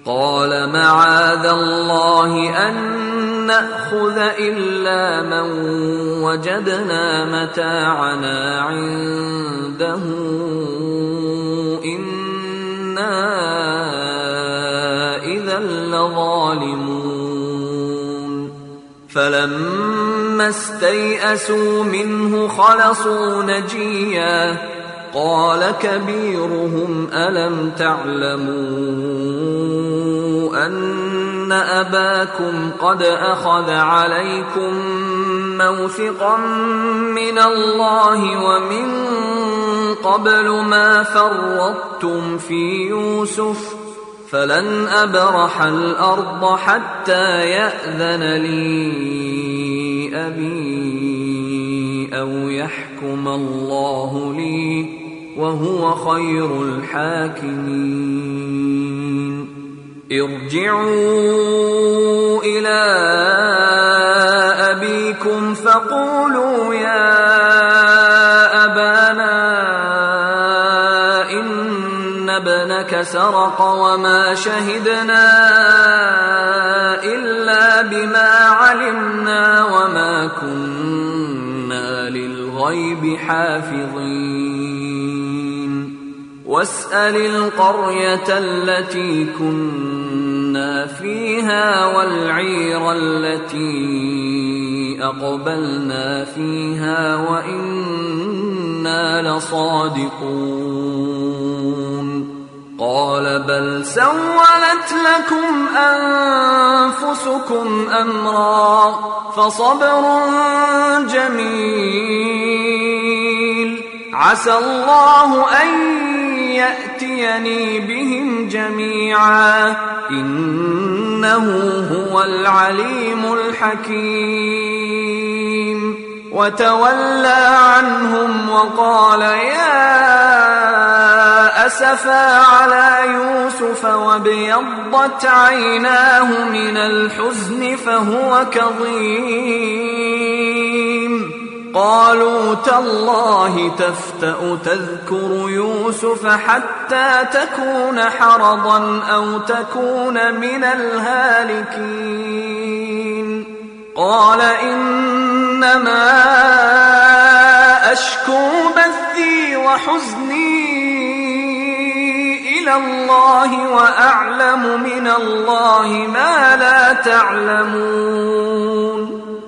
قال معاذ الله أن نأخذ إلا من وجدنا متاعنا عنده إنا إذا لظالمون فلما استيئسوا منه خلصوا نجيا قال كبيرهم ألم تعلموا أن أباكم قد أخذ عليكم موثقا من الله ومن قبل ما فرطتم في يوسف فلن أبرح الأرض حتى يأذن لي أبي أو يحكم الله لي وهو خير الحاكمين ارجعوا إلى أبيكم فقولوا يا أبانا إن ابنك سرق وما شهدنا إلا بما علمنا وما كنا للغيب حافظين واسأل القرية التي كنا فيها والعير التي أقبلنا فيها وإنا لصادقون قال بل سولت لكم أنفسكم أمرا فصبر جميل عسى الله أن يأتيني بهم جميعا إنه هو العليم الحكيم وتولى عنهم وقال يا أسفا على يوسف وابيضت عيناه من الحزن فهو كظيم قالوا تالله تفتأ تذكر يوسف حتى تكون حرضا أو تكون من الهالكين قال إنما أشكو بثي وحزني إلى الله وأعلم من الله ما لا تعلمون